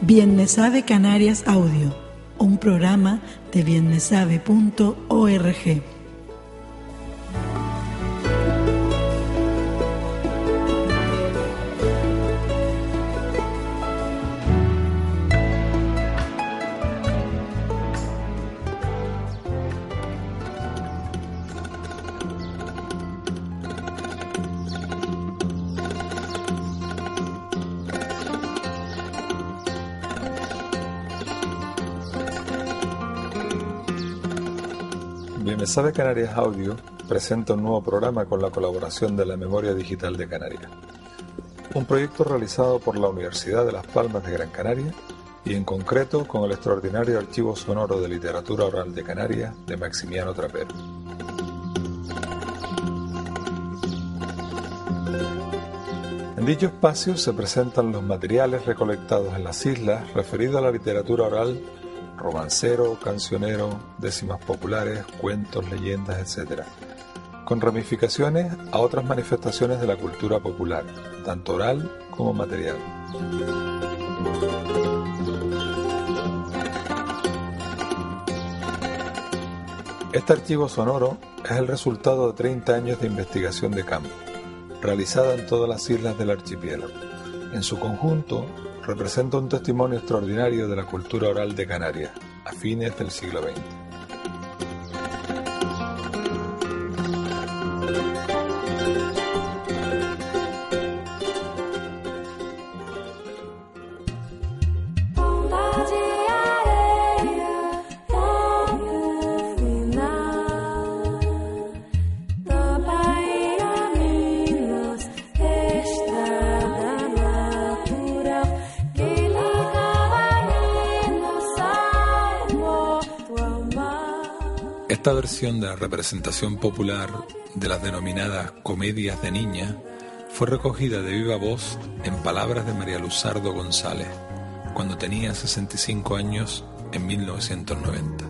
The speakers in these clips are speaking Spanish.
Bien me sabe Canarias Audio, un programa de bienmesabe.org. Bien me sabe Canarias Audio presenta un nuevo programa con la colaboración de la Memoria Digital de Canarias, un proyecto realizado por la Universidad de Las Palmas de Gran Canaria y en concreto con el extraordinario Archivo Sonoro de Literatura Oral de Canarias de Maximiano Trapero. En dicho espacio se presentan los materiales recolectados en las islas referidos a la literatura oral, romancero, cancionero, décimas populares, cuentos, leyendas, etc., con ramificaciones a otras manifestaciones de la cultura popular, tanto oral como material. Este archivo sonoro es el resultado de 30 años de investigación de campo, realizada en todas las islas del archipiélago. En su conjunto, representa un testimonio extraordinario de la cultura oral de Canarias, a fines del siglo XX. Esta versión de la representación popular de las denominadas comedias de niña fue recogida de viva voz en palabras de María Luzardo González, cuando tenía 65 años en 1990.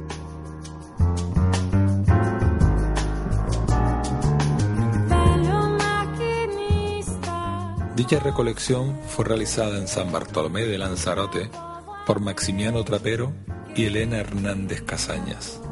Dicha recolección fue realizada en San Bartolomé de Lanzarote por Maximiano Trapero y Elena Hernández Casañas.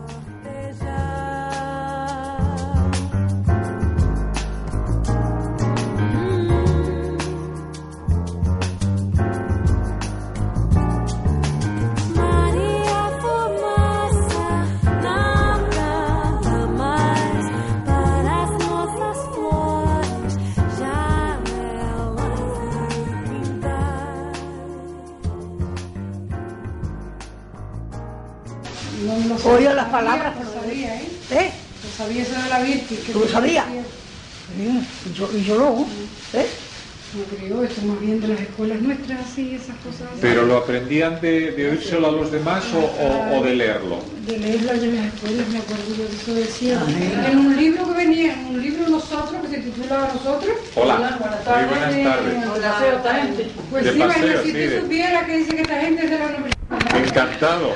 Oía las palabras. Lo sabía, ¿eh? ¿Eh? Lo sabía eso de la Virgen. ¿Tú lo sabías? Sí, y yo no. ¿Eh? No creo, esto más bien de las escuelas nuestras, así, esas cosas. Así. ¿Pero lo aprendían de oírselo a los demás o de leerlo? De leerlo allá en las escuelas, me acuerdo yo de eso decía. En un libro que venía, en un libro Nosotros, que se titulaba Nosotros. Hola, buenas tardes. Muy buenas tardes. Paseo esta gente. Pues De sí, paseo, bueno, si sí, tú supieras que dice que esta gente es de la universidad. Encantado.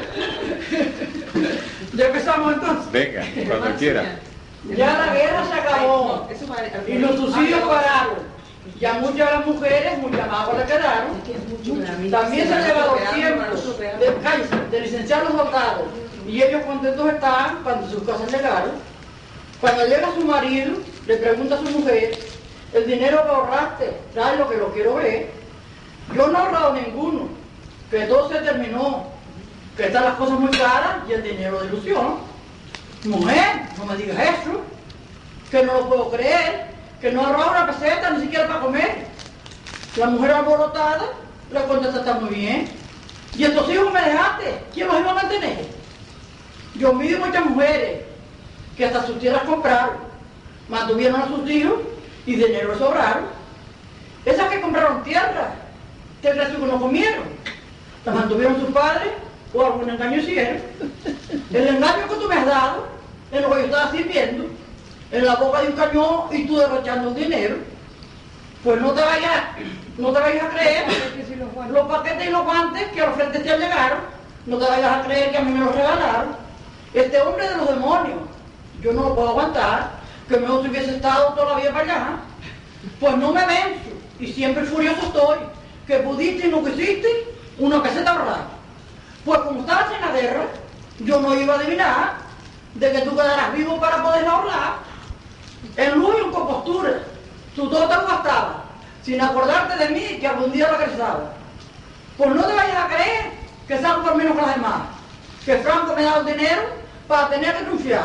¿Ya empezamos entonces? Venga, cuando quiera. Ya la guerra se acabó y los subsidios pararon. Ya muchas de las mujeres, muchas más le quedaron. También se ha llevado tiempo de licenciar los soldados. Y ellos contentos están cuando sus casas llegaron. Cuando llega su marido, le pregunta a su mujer, el dinero que ahorraste, trae lo que lo quiero ver. Yo no he ahorrado ninguno, que todo se terminó, que están las cosas muy caras y el dinero de ilusión. Mujer, no me digas eso, que no lo puedo creer, que no ahorraba una peseta ni siquiera para comer. La mujer alborotada le contesta, está muy bien. ¿Y estos hijos me dejaste? ¿Quién los iba a mantener? Yo vi muchas mujeres que hasta sus tierras compraron, mantuvieron a sus hijos y dinero les sobraron. Esas que compraron tierras, ¿te crees que no comieron? Las mantuvieron sus padres o algún engaño hicieron. El engaño que tú me has dado, en lo que yo estaba sirviendo, en la boca de un cañón y tú derrochando un dinero, pues no te vayas a creer los paquetes y los guantes que a los frentes te llegaron, no te vayas a creer que a mí me los regalaron. Este hombre de los demonios, yo no lo puedo aguantar, que mejor si hubiese estado toda la vida para allá, pues no me venzo y siempre furioso estoy, que pudiste y no quisiste una peseta ahorrada. Pues como estabas en la guerra, yo no iba a adivinar de que tú quedarás vivo para poder ahorrar en luz y en compostura. Tú todo te lo gastabas, sin acordarte de mí que algún día regresaba. Pues no te vayas a creer que salgo por menos que las demás, que Franco me ha dado dinero para tener que confiar.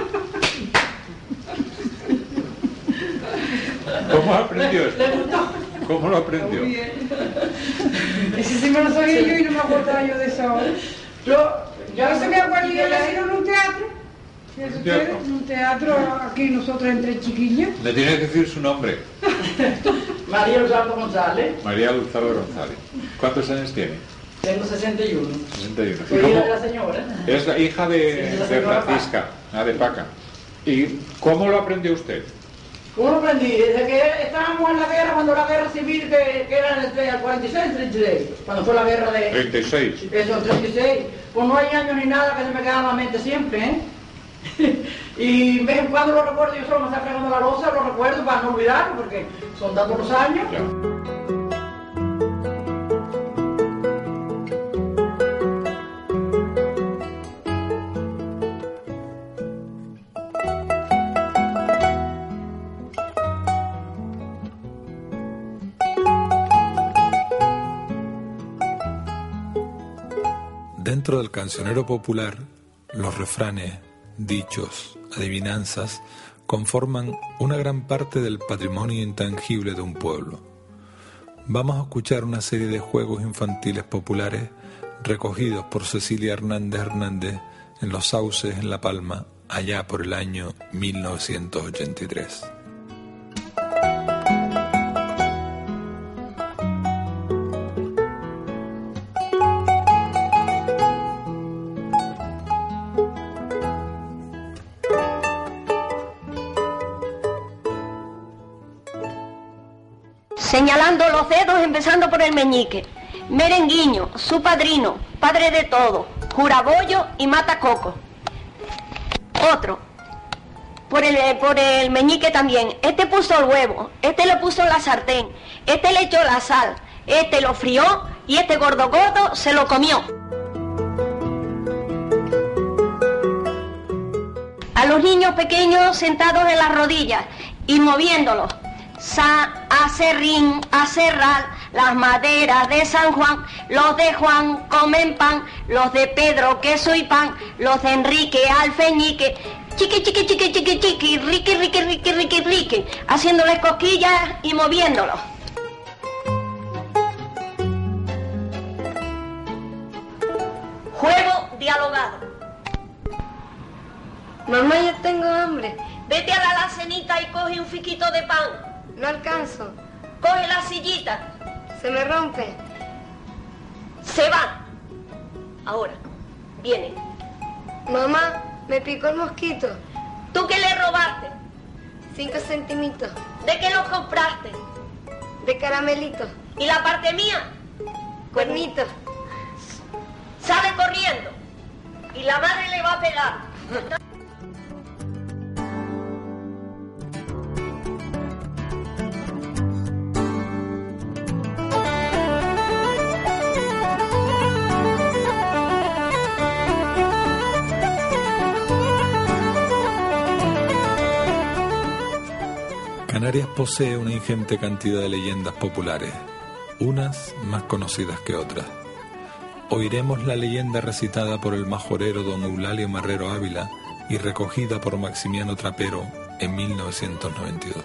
¿Cómo aprendió esto? ¿Le gustó? ¿Cómo lo aprendió? Muy bien. Ese sí me lo sabía yo y no me acordaba yo de eso ahora. Yo se me acuerdo que yo nací en un teatro. En un teatro aquí nosotros entre chiquillos. Me tiene que decir su nombre. María Luzardo González. María Luzardo González. ¿Cuántos años tiene? Tengo 61. 61. Soy hija de la señora. Es la hija de, Sí, la de señora Francisca, de Paca. ¿Y cómo lo aprendió usted? ¿Cómo lo aprendí? Desde que estábamos en la guerra, cuando la guerra civil, que era entre el 46 y el 36, cuando fue la guerra de... 36. Eso, el 36. Pues no hay años ni nada que se me queda en la mente siempre, ¿eh? Y de vez en cuando lo recuerdo, yo solo me estoy fregando la loza, lo recuerdo para no olvidarlo, porque son tantos los años. Ya. Dentro del cancionero popular, los refranes, dichos, adivinanzas, conforman una gran parte del patrimonio intangible de un pueblo. Vamos a escuchar una serie de juegos infantiles populares recogidos por Cecilia Hernández Hernández en Los Sauces, en La Palma, allá por el año 1983. Señalando los dedos, empezando por el meñique. Merenguiño, su padrino, padre de todo, jurabollo y matacoco. Otro, por el meñique también. Este puso el huevo, este le puso la sartén, este le echó la sal, este lo frió y este gordo gordo se lo comió. A los niños pequeños sentados en las rodillas y moviéndolos. Acerrín, acerral, las maderas de San Juan, los de Juan comen pan, los de Pedro queso y pan, los de Enrique alfeñique, chiqui, chiqui, chiqui, chiqui, chiqui, riqui, riqui, riqui, riqui, riqui, haciéndoles cosquillas y moviéndolos. Juego dialogado. Mamá, yo tengo hambre. Vete a la alacenita y coge un fiquito de pan. No alcanzo. Coge la sillita. Se me rompe. Se van. Ahora, vienen. Mamá, me picó el mosquito. ¿Tú qué le robaste? 5 centimitos. ¿De qué los compraste? De caramelito. ¿Y la parte mía? Cuernito. Sale corriendo. Y la madre le va a pegar. Canarias posee una ingente cantidad de leyendas populares, unas más conocidas que otras. Oiremos la leyenda recitada por el majorero don Eulalio Marrero Ávila y recogida por Maximiano Trapero en 1992.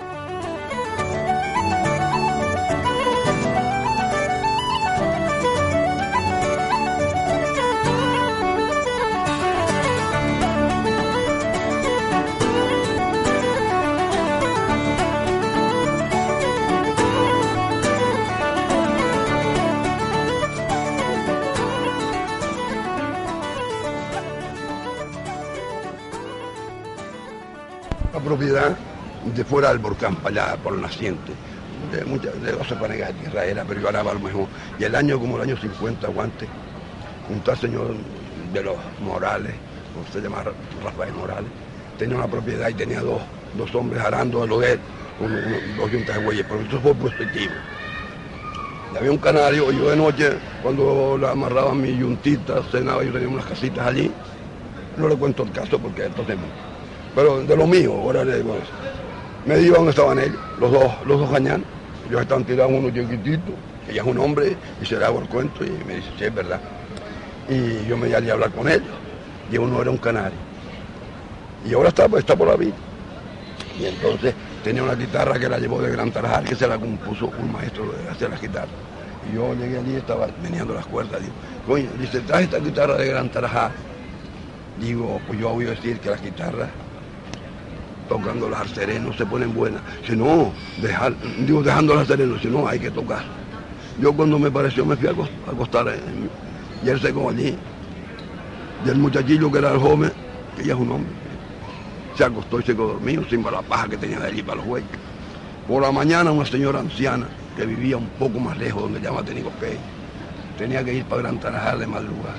Propiedad de fuera del volcán, para allá, por el naciente, de 12 panegas de tierra era, pero yo ganaba a lo mejor. Y el año, como el año 50, aguante, un tal señor de los Morales, como se llama Rafael Morales, tenía una propiedad y tenía dos hombres arando de lo de él, dos yuntas de bueyes, pero eso fue positivo. Y había un canario, y yo de noche, cuando le amarraba mi yuntita, cenaba, yo tenía unas casitas allí. No le cuento el caso porque entonces... Pero de lo mío, ahora le digo eso. Me dijo dónde estaban ellos, los dos gañanes. Ellos estaban tirados uno chiquitito, que ya es un hombre, y se le hago el cuento, y me dice, sí, es verdad. Y yo me llamé a hablar con ellos, y uno era un canario. Y ahora está por la vida. Y entonces tenía una guitarra que la llevó de Gran Tarajal, que se la compuso un maestro de hacer las guitarras. Y yo llegué allí y estaba meneando las cuerdas. Digo, coño, dice, trae esta guitarra de Gran Tarajal. Digo, pues yo voy a decir que las guitarras, tocándolas al sereno, se ponen buenas. Si no, dejándolas al sereno, si no, hay que tocar. Yo cuando me pareció me fui a acostar y él se quedó allí. Y el muchachillo que era el joven, que ya es un hombre, se acostó y se quedó dormido, sin la paja que tenía de allí para los huecos. Por la mañana una señora anciana, que vivía un poco más lejos, donde ya me ha tenido que ir, tenía que ir para Gran Tarajal de madrugada.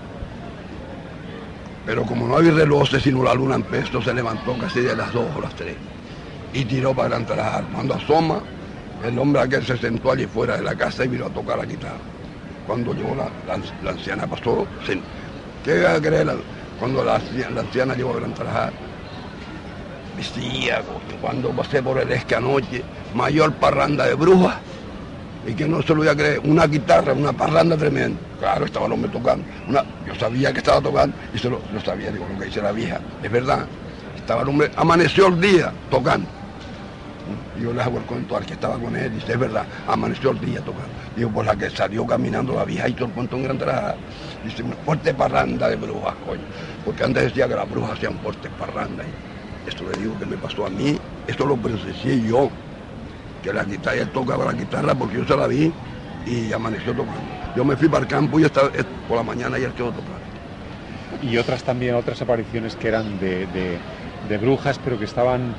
Pero como no había relojes, sino la luna en pesto, se levantó casi de las 2 o las 3 y tiró para Gran Tarajal. Cuando asoma, el hombre aquel se sentó allí fuera de la casa y vino a tocar la guitarra. Cuando llegó la anciana pasó, ¿qué va a creer? Cuando la anciana llegó a Gran Tarajal, decía, cuando pasé por el Esque anoche, mayor parranda de brujas, y que no se lo iba a creer, una guitarra, una parranda tremenda. Claro, estaba el hombre tocando. Yo sabía que estaba tocando y lo sabía, digo, lo que dice la vieja, es verdad. Estaba el hombre, amaneció el día tocando. Y yo le hago el cuento al que estaba con él, dice, es verdad, amaneció el día tocando. Digo, pues la que salió caminando la vieja y todo el cuento en Gran Tarajal, dice, una fuerte parranda de brujas, coño. Porque antes decía que las brujas hacían fuertes parrandas. Y esto le digo que me pasó a mí, esto lo presencié yo. Que la guitarra, él tocaba la guitarra porque yo se la vi y amaneció tocando. Yo me fui para el campo y estaba, por la mañana y él quedó tocando. Y otras apariciones que eran de brujas, pero que estaban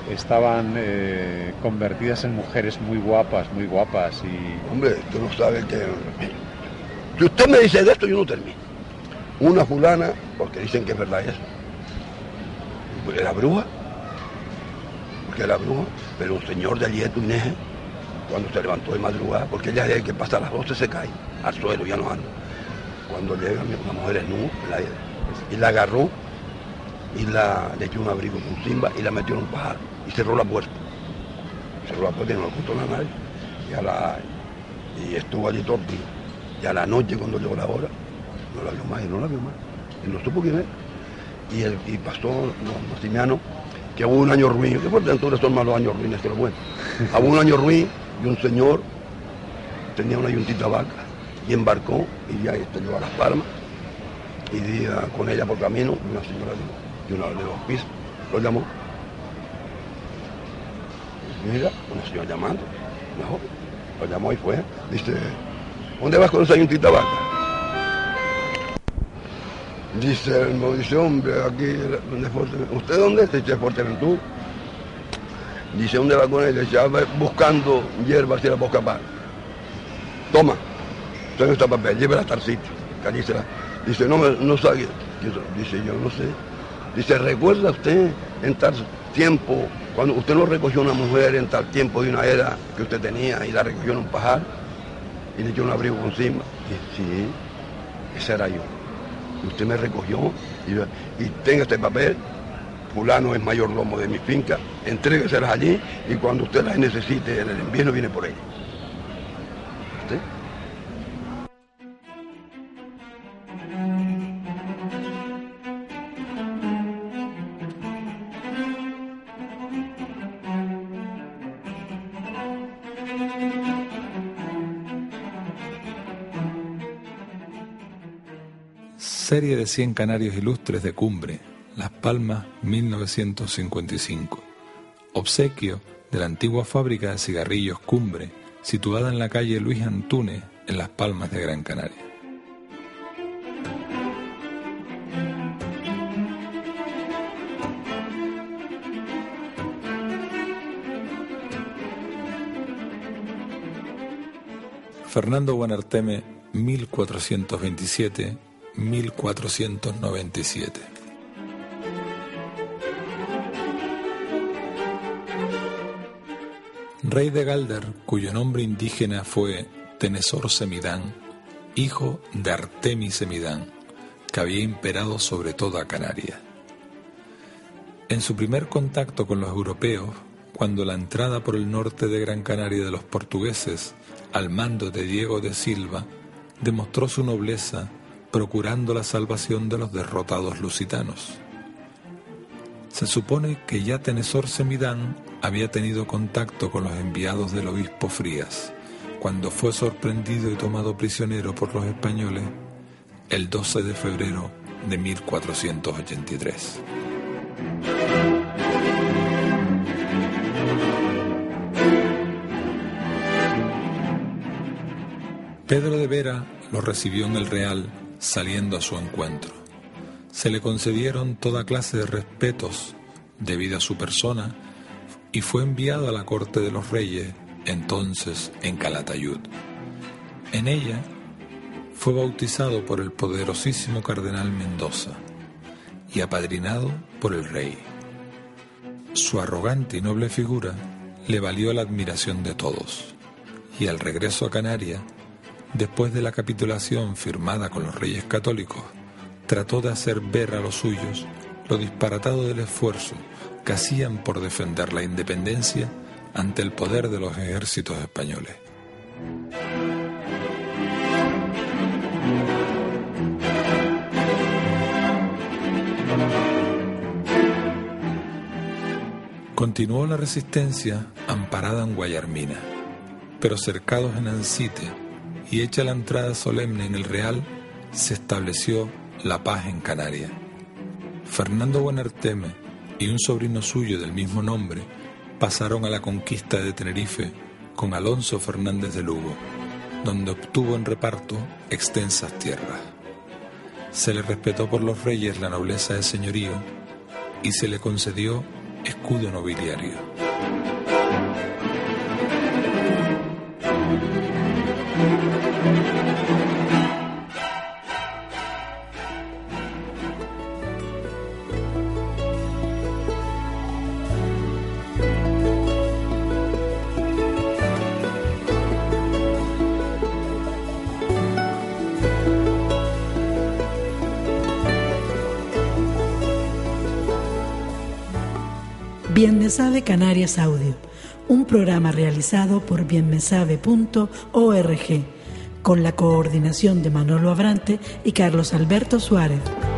convertidas en mujeres muy guapas y... Hombre, tú no sabes que... Si usted me dice de esto, yo no termino. Una fulana, porque dicen que es verdad eso, era bruja, pero un señor de allí de Tuineje, cuando se levantó de madrugada, porque ella desde que pasa a las 12 se cae al suelo, ya no anda. Cuando llega una mujer desnuda, y la agarró, y le echó un abrigo con cimba y la metió en un pajar, y cerró la puerta. Y no lo contó a nadie. Y estuvo allí todo el día. Y a la noche, cuando llegó la hora, no la vio más, y no supo quién era. Y pasó los Simianos, que hubo un año ruin, que por dentro son más los años ruines que los buenos. Hubo un año ruin y un señor tenía una yuntita vaca y embarcó y ya llegó a Las Palmas y di con ella por camino una señora de los pisos, lo llamó. Mira, una señora llamando, una joven, lo llamó y fue, dice, ¿dónde vas con esa yuntita vaca? Dice, hombre, aquí, ¿usted dónde es? Dice, Fuerteventura. Dice, ¿dónde va con él? Dice, buscando hierbas y la boca para. Toma, tengo este papel, llévela hasta el sitio. Que allí será. Dice, no sabe. Dice, yo no sé. Dice, ¿recuerda usted en tal tiempo, cuando usted no recogió una mujer en tal tiempo de una era que usted tenía y la recogió en un pajar y le echó un abrigo encima? Dice, sí, ese era yo. Usted me recogió y tenga este papel, fulano es mayordomo de mi finca, entrégueselas allí y cuando usted las necesite en el invierno viene por ella. ¿Sí? Serie de 100 canarios ilustres de Cumbre, Las Palmas, 1955. Obsequio de la antigua fábrica de cigarrillos Cumbre, situada en la calle Luis Antúnez, en Las Palmas de Gran Canaria. Fernando Buenarteme, 1427-1497. Rey de Galder, cuyo nombre indígena fue Tenesor Semidán, hijo de Artemis Semidán, que había imperado sobre toda Canarias. En su primer contacto con los europeos, cuando la entrada por el norte de Gran Canaria de los portugueses, al mando de Diego de Silva, demostró su nobleza, procurando la salvación de los derrotados lusitanos. Se supone que ya Tenesor Semidán había tenido contacto con los enviados del obispo Frías, cuando fue sorprendido y tomado prisionero por los españoles el 12 de febrero de 1483. Pedro de Vera lo recibió en el Real, saliendo a su encuentro. Se le concedieron toda clase de respetos debido a su persona y fue enviado a la corte de los reyes, entonces en Calatayud. En ella fue bautizado por el poderosísimo cardenal Mendoza y apadrinado por el rey. Su arrogante y noble figura le valió la admiración de todos, y al regreso a Canarias, después de la capitulación firmada con los reyes católicos, trató de hacer ver a los suyos lo disparatado del esfuerzo que hacían por defender la independencia ante el poder de los ejércitos españoles. Continuó la resistencia amparada en Guayarmina, pero cercados en Ancite y hecha la entrada solemne en el Real, se estableció la paz en Canarias. Fernando Buenarteme y un sobrino suyo del mismo nombre pasaron a la conquista de Tenerife con Alonso Fernández de Lugo, donde obtuvo en reparto extensas tierras. Se le respetó por los reyes la nobleza de señorío y se le concedió escudo nobiliario. Bien me sabe Canarias Audio, un programa realizado por bienmesabe.org, con la coordinación de Manolo Abrante y Carlos Alberto Suárez.